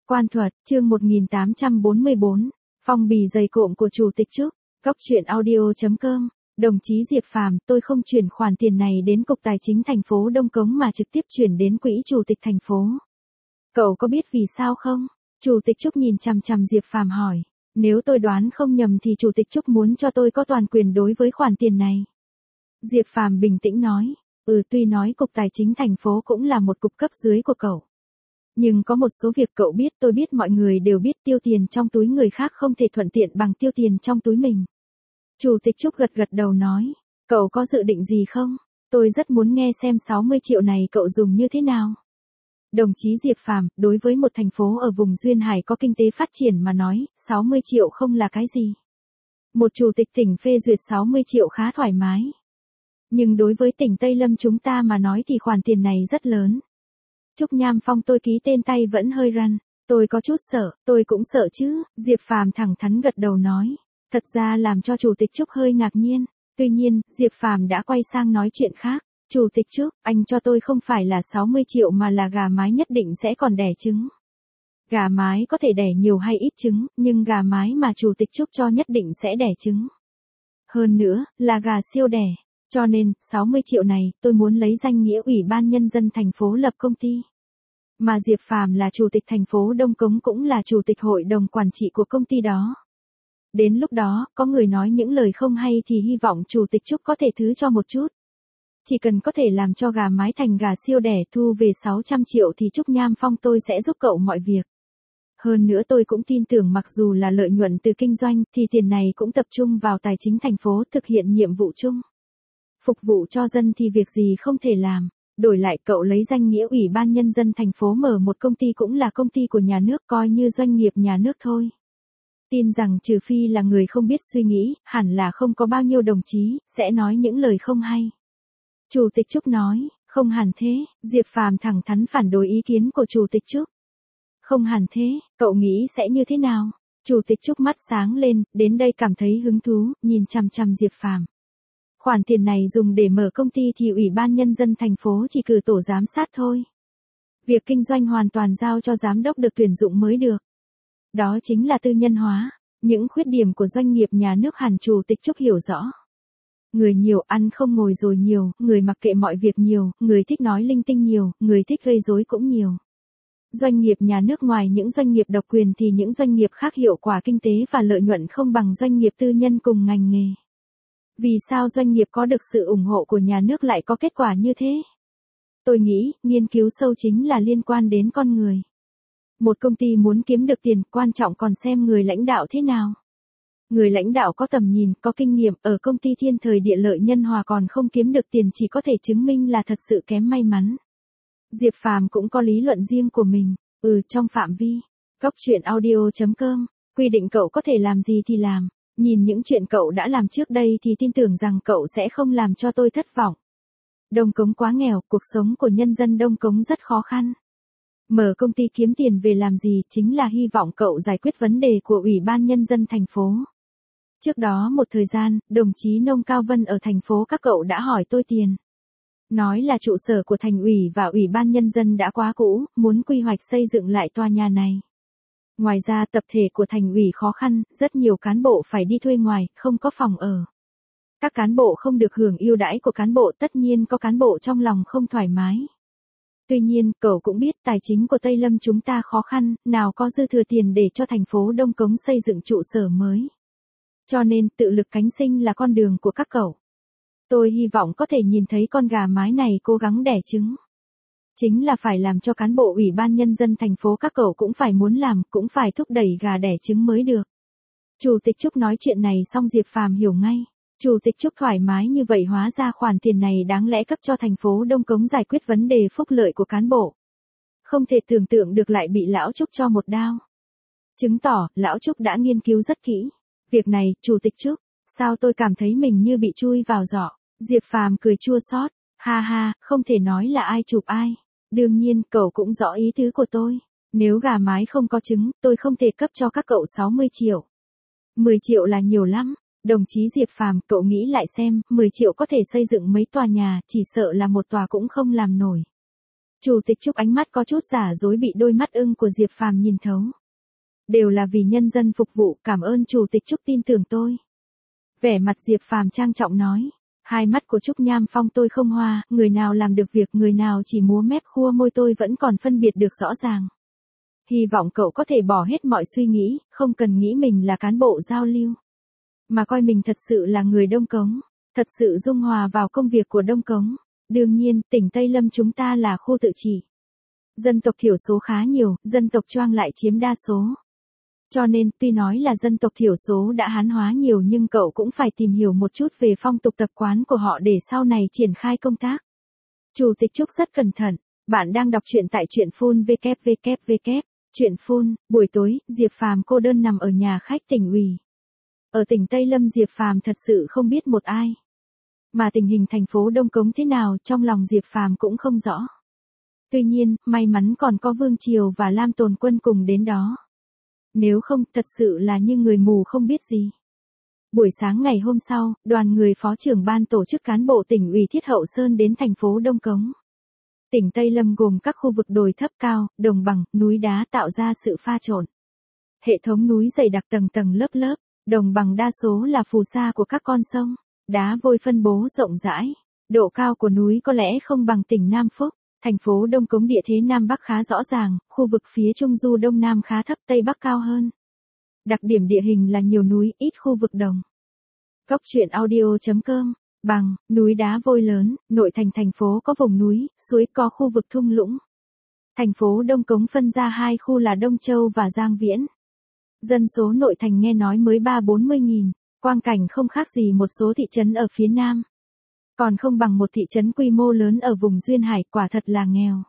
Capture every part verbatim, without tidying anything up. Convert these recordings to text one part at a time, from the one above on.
Quan thuật, chương một nghìn tám trăm bốn mươi bốn, phong bì dày cộm của Chủ tịch Trúc, góc truyện audio chấm com. Đồng chí Diệp Phàm, tôi không chuyển khoản tiền này đến Cục Tài chính thành phố Đông Cống mà trực tiếp chuyển đến quỹ Chủ tịch thành phố. Cậu có biết vì sao không? Chủ tịch Trúc nhìn chằm chằm Diệp Phàm hỏi. Nếu tôi đoán không nhầm thì Chủ tịch Trúc muốn cho tôi có toàn quyền đối với khoản tiền này. Diệp Phàm bình tĩnh nói. Ừ, tuy nói Cục Tài chính thành phố cũng là một cục cấp dưới của cậu. Nhưng có một số việc cậu biết, tôi biết, mọi người đều biết, tiêu tiền trong túi người khác không thể thuận tiện bằng tiêu tiền trong túi mình. Chủ tịch Trúc gật gật đầu nói, cậu có dự định gì không? Tôi rất muốn nghe xem sáu mươi triệu này cậu dùng như thế nào. Đồng chí Diệp Phàm, đối với một thành phố ở vùng duyên hải có kinh tế phát triển mà nói, sáu mươi triệu không là cái gì. Một chủ tịch tỉnh phê duyệt sáu mươi triệu khá thoải mái. Nhưng đối với tỉnh Tây Lâm chúng ta mà nói thì khoản tiền này rất lớn. Trúc Nham Phong, tôi ký tên tay vẫn hơi run, tôi có chút sợ, tôi cũng sợ chứ, Diệp Phàm thẳng thắn gật đầu nói. Thật ra làm cho Chủ tịch Trúc hơi ngạc nhiên, tuy nhiên, Diệp Phàm đã quay sang nói chuyện khác. Chủ tịch Trúc, anh cho tôi không phải là sáu mươi triệu mà là gà mái nhất định sẽ còn đẻ trứng. Gà mái có thể đẻ nhiều hay ít trứng, nhưng gà mái mà Chủ tịch Trúc cho nhất định sẽ đẻ trứng. Hơn nữa, là gà siêu đẻ. Cho nên, sáu mươi triệu này, tôi muốn lấy danh nghĩa Ủy ban Nhân dân thành phố lập công ty. Mà Diệp Phàm là Chủ tịch thành phố Đông Cống cũng là Chủ tịch hội đồng quản trị của công ty đó. Đến lúc đó, có người nói những lời không hay thì hy vọng Chủ tịch Trúc có thể thứ cho một chút. Chỉ cần có thể làm cho gà mái thành gà siêu đẻ thu về sáu trăm triệu thì Trúc Nham Phong tôi sẽ giúp cậu mọi việc. Hơn nữa tôi cũng tin tưởng mặc dù là lợi nhuận từ kinh doanh thì tiền này cũng tập trung vào tài chính thành phố thực hiện nhiệm vụ chung. Phục vụ cho dân thì việc gì không thể làm. Đổi lại cậu lấy danh nghĩa Ủy ban Nhân dân thành phố mở một công ty cũng là công ty của nhà nước, coi như doanh nghiệp nhà nước thôi. Tin rằng trừ phi là người không biết suy nghĩ, hẳn là không có bao nhiêu đồng chí sẽ nói những lời không hay. Chủ tịch Trúc nói, không hẳn thế, Diệp Phàm thẳng thắn phản đối ý kiến của Chủ tịch Trúc. Không hẳn thế, cậu nghĩ sẽ như thế nào? Chủ tịch Trúc mắt sáng lên, đến đây cảm thấy hứng thú, nhìn chằm chằm Diệp Phàm. Khoản tiền này dùng để mở công ty thì Ủy ban Nhân dân thành phố chỉ cử tổ giám sát thôi. Việc kinh doanh hoàn toàn giao cho giám đốc được tuyển dụng mới được. Đó chính là tư nhân hóa. Những khuyết điểm của doanh nghiệp nhà nước hẳn Chủ tịch Trúc hiểu rõ. Người nhiều ăn không ngồi rồi nhiều, người mặc kệ mọi việc nhiều, người thích nói linh tinh nhiều, người thích gây rối cũng nhiều. Doanh nghiệp nhà nước ngoài những doanh nghiệp độc quyền thì những doanh nghiệp khác hiệu quả kinh tế và lợi nhuận không bằng doanh nghiệp tư nhân cùng ngành nghề. Vì sao doanh nghiệp có được sự ủng hộ của nhà nước lại có kết quả như thế? Tôi nghĩ, nghiên cứu sâu chính là liên quan đến con người. Một công ty muốn kiếm được tiền, quan trọng còn xem người lãnh đạo thế nào. Người lãnh đạo có tầm nhìn, có kinh nghiệm, ở công ty thiên thời địa lợi nhân hòa còn không kiếm được tiền chỉ có thể chứng minh là thật sự kém may mắn. Diệp Phàm cũng có lý luận riêng của mình, ừ trong phạm vi. Góc truyện audio chấm com, quy định cậu có thể làm gì thì làm. Nhìn những chuyện cậu đã làm trước đây thì tin tưởng rằng cậu sẽ không làm cho tôi thất vọng. Đông Cống quá nghèo, cuộc sống của nhân dân Đông Cống rất khó khăn. Mở công ty kiếm tiền về làm gì chính là hy vọng cậu giải quyết vấn đề của Ủy ban Nhân dân thành phố. Trước đó một thời gian, đồng chí Nông Cao Vân ở thành phố các cậu đã hỏi tôi tiền. Nói là trụ sở của thành ủy và Ủy ban Nhân dân đã quá cũ, muốn quy hoạch xây dựng lại tòa nhà này. Ngoài ra tập thể của thành ủy khó khăn, rất nhiều cán bộ phải đi thuê ngoài, không có phòng ở. Các cán bộ không được hưởng ưu đãi của cán bộ, tất nhiên có cán bộ trong lòng không thoải mái. Tuy nhiên, cậu cũng biết tài chính của Tây Lâm chúng ta khó khăn, nào có dư thừa tiền để cho thành phố Đông Cống xây dựng trụ sở mới. Cho nên, tự lực cánh sinh là con đường của các cậu. Tôi hy vọng có thể nhìn thấy con gà mái này cố gắng đẻ trứng. Chính là phải làm cho cán bộ Ủy ban Nhân dân thành phố các cậu cũng phải muốn làm, cũng phải thúc đẩy gà đẻ trứng mới được. Chủ tịch Trúc nói chuyện này xong Diệp Phàm hiểu ngay. Chủ tịch Trúc thoải mái như vậy hóa ra khoản tiền này đáng lẽ cấp cho thành phố Đông Cống giải quyết vấn đề phúc lợi của cán bộ. Không thể tưởng tượng được lại bị lão Trúc cho một đao. Chứng tỏ, lão Trúc đã nghiên cứu rất kỹ. Việc này, Chủ tịch Trúc, sao tôi cảm thấy mình như bị chui vào giỏ. Diệp Phàm cười chua xót, ha ha, không thể nói là ai chụp ai. Đương nhiên, cậu cũng rõ ý tứ của tôi. Nếu gà mái không có trứng, tôi không thể cấp cho các cậu sáu mươi triệu. mười triệu là nhiều lắm. Đồng chí Diệp Phàm, cậu nghĩ lại xem, mười triệu có thể xây dựng mấy tòa nhà, chỉ sợ là một tòa cũng không làm nổi. Chủ tịch Trúc ánh mắt có chút giả dối bị đôi mắt ưng của Diệp Phàm nhìn thấu. Đều là vì nhân dân phục vụ, cảm ơn Chủ tịch Trúc tin tưởng tôi. Vẻ mặt Diệp Phàm trang trọng nói. Hai mắt của Trúc Nham Phong tôi không hoa, người nào làm được việc, người nào chỉ múa mép khua môi tôi vẫn còn phân biệt được rõ ràng. Hy vọng cậu có thể bỏ hết mọi suy nghĩ, không cần nghĩ mình là cán bộ giao lưu. Mà coi mình thật sự là người Đông Cống, thật sự dung hòa vào công việc của Đông Cống. Đương nhiên, tỉnh Tây Lâm chúng ta là khu tự trị. Dân tộc thiểu số khá nhiều, dân tộc Choang lại chiếm đa số. Cho nên, tuy nói là dân tộc thiểu số đã hán hóa nhiều nhưng cậu cũng phải tìm hiểu một chút về phong tục tập quán của họ để sau này triển khai công tác. Chủ tịch Trúc rất cẩn thận. Bạn đang đọc truyện tại truyện phun vê kép vê kép vê kép. Truyện phun, buổi tối, Diệp Phàm cô đơn nằm ở nhà khách tỉnh ủy. Ở tỉnh Tây Lâm Diệp Phàm thật sự không biết một ai. Mà tình hình thành phố Đông Cống thế nào trong lòng Diệp Phàm cũng không rõ. Tuy nhiên, may mắn còn có Vương Triều và Lam Tồn Quân cùng đến đó. Nếu không, thật sự là như người mù không biết gì. Buổi sáng ngày hôm sau, đoàn người phó trưởng ban tổ chức cán bộ tỉnh ủy Thiết Hậu Sơn đến thành phố Đông Cống. Tỉnh Tây Lâm gồm các khu vực đồi thấp cao, đồng bằng, núi đá tạo ra sự pha trộn. Hệ thống núi dày đặc tầng tầng lớp lớp, đồng bằng đa số là phù sa của các con sông, đá vôi phân bố rộng rãi. Độ cao của núi có lẽ không bằng tỉnh Nam Phúc. Thành phố Đông Cống địa thế Nam Bắc khá rõ ràng, khu vực phía Trung Du Đông Nam khá thấp, Tây Bắc cao hơn. Đặc điểm địa hình là nhiều núi, ít khu vực đồng. Góc truyện audio chấm com, bằng, núi đá vôi lớn, nội thành thành phố có vùng núi, suối, có khu vực thung lũng. Thành phố Đông Cống phân ra hai khu là Đông Châu và Giang Viễn. Dân số nội thành nghe nói mới ba bốn mươi nghìn, quang cảnh không khác gì một số thị trấn ở phía Nam. Còn không bằng một thị trấn quy mô lớn ở vùng Duyên Hải, quả thật là nghèo.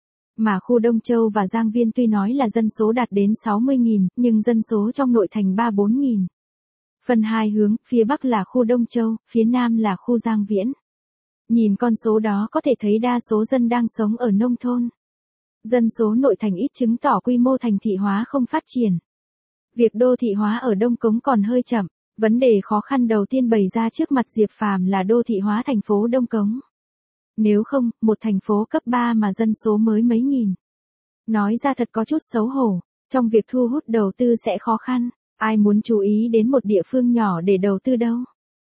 Mà khu Đông Châu và Giang Viên tuy nói là dân số đạt đến sáu mươi nghìn, nhưng dân số trong nội thành ba bốn nghìn. Phần hai hướng, phía Bắc là khu Đông Châu, phía Nam là khu Giang Viễn. Nhìn con số đó có thể thấy đa số dân đang sống ở nông thôn. Dân số nội thành ít chứng tỏ quy mô thành thị hóa không phát triển. Việc đô thị hóa ở Đông Cống còn hơi chậm. Vấn đề khó khăn đầu tiên bày ra trước mặt Diệp Phàm là đô thị hóa thành phố Đông Cống. Nếu không, một thành phố cấp ba mà dân số mới mấy nghìn. Nói ra thật có chút xấu hổ, trong việc thu hút đầu tư sẽ khó khăn, ai muốn chú ý đến một địa phương nhỏ để đầu tư đâu.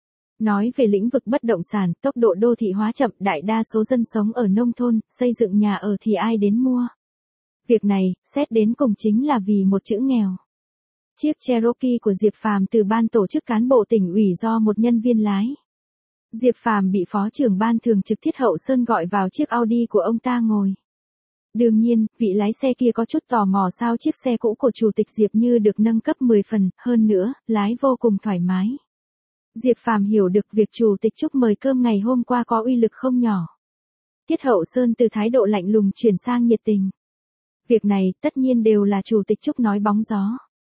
Nói về lĩnh vực bất động sản, tốc độ đô thị hóa chậm, đại đa số dân sống ở nông thôn, xây dựng nhà ở thì ai đến mua. Việc này, xét đến cùng chính là vì một chữ nghèo. Chiếc Cherokee của Diệp Phàm từ ban tổ chức cán bộ tỉnh ủy do một nhân viên lái. Diệp Phàm bị phó trưởng ban thường trực Thiết Hậu Sơn gọi vào chiếc Audi của ông ta ngồi. Đương nhiên, vị lái xe kia có chút tò mò sao chiếc xe cũ của Chủ tịch Diệp như được nâng cấp mười phần, hơn nữa, lái vô cùng thoải mái. Diệp Phàm hiểu được việc Chủ tịch Trúc mời cơm ngày hôm qua có uy lực không nhỏ. Thiết Hậu Sơn từ thái độ lạnh lùng chuyển sang nhiệt tình. Việc này, tất nhiên đều là Chủ tịch Trúc nói bóng gió.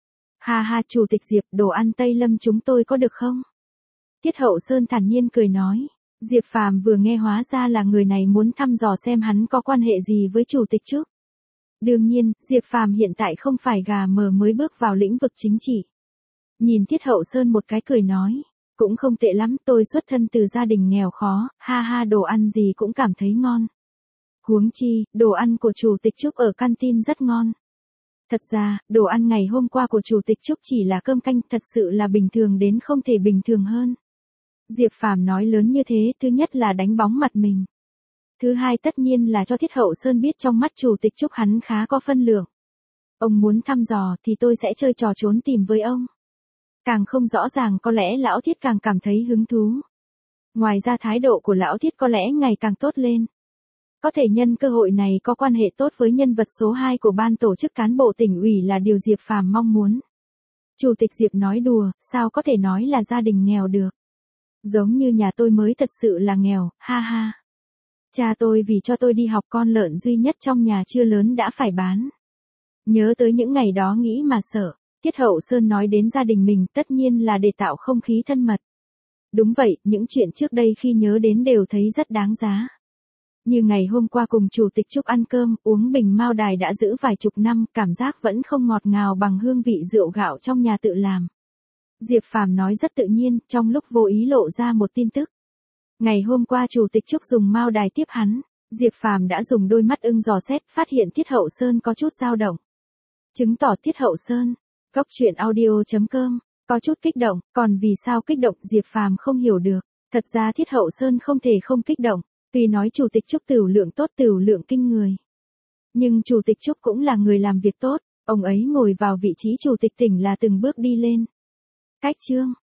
Ha ha, Chủ tịch Diệp, đồ ăn Tây Lâm chúng tôi có được không? Thiết Hậu Sơn thản nhiên cười nói. Diệp Phàm vừa nghe hóa ra là người này muốn thăm dò xem hắn có quan hệ gì với Chủ tịch Trúc. Đương nhiên, Diệp Phàm hiện tại không phải gà mờ mới bước vào lĩnh vực chính trị. Nhìn Thiết Hậu Sơn một cái cười nói. Cũng không tệ lắm, tôi xuất thân từ gia đình nghèo khó, ha ha, đồ ăn gì cũng cảm thấy ngon. Huống chi, đồ ăn của Chủ tịch Trúc ở canteen rất ngon. Thật ra, đồ ăn ngày hôm qua của Chủ tịch Trúc chỉ là cơm canh, thật sự là bình thường đến không thể bình thường hơn. Diệp Phàm nói lớn như thế, thứ nhất là đánh bóng mặt mình. Thứ hai tất nhiên là cho Thiết Hậu Sơn biết trong mắt Chủ tịch Trúc hắn khá có phân lượng. Ông muốn thăm dò thì tôi sẽ chơi trò trốn tìm với ông. Càng không rõ ràng có lẽ Lão Thiết càng cảm thấy hứng thú. Ngoài ra thái độ của Lão Thiết có lẽ ngày càng tốt lên. Có thể nhân cơ hội này có quan hệ tốt với nhân vật số hai của ban tổ chức cán bộ tỉnh ủy là điều Diệp Phàm mong muốn. Chủ tịch Diệp nói đùa, sao có thể nói là gia đình nghèo được. Giống như nhà tôi mới thật sự là nghèo, ha ha. Cha tôi vì cho tôi đi học con lợn duy nhất trong nhà chưa lớn đã phải bán. Nhớ tới những ngày đó nghĩ mà sợ, Thiết Hậu Sơn nói đến gia đình mình tất nhiên là để tạo không khí thân mật. Đúng vậy, những chuyện trước đây khi nhớ đến đều thấy rất đáng giá. Như ngày hôm qua cùng Chủ tịch Trúc ăn cơm, uống bình Mao Đài đã giữ vài chục năm, cảm giác vẫn không ngọt ngào bằng hương vị rượu gạo trong nhà tự làm. Diệp Phàm nói rất tự nhiên, trong lúc vô ý lộ ra một tin tức. Ngày hôm qua Chủ tịch Trúc dùng Mao Đài tiếp hắn, Diệp Phàm đã dùng đôi mắt ưng dò xét, phát hiện Tiết Hậu Sơn có chút dao động. Chứng tỏ Tiết Hậu Sơn, Góc truyện audio chấm com, có chút kích động, còn vì sao kích động Diệp Phàm không hiểu được. Thật ra Tiết Hậu Sơn không thể không kích động, tuy nói Chủ tịch Trúc tửu lượng tốt tửu lượng kinh người. Nhưng Chủ tịch Trúc cũng là người làm việc tốt, ông ấy ngồi vào vị trí Chủ tịch tỉnh là từng bước đi lên. Cách chương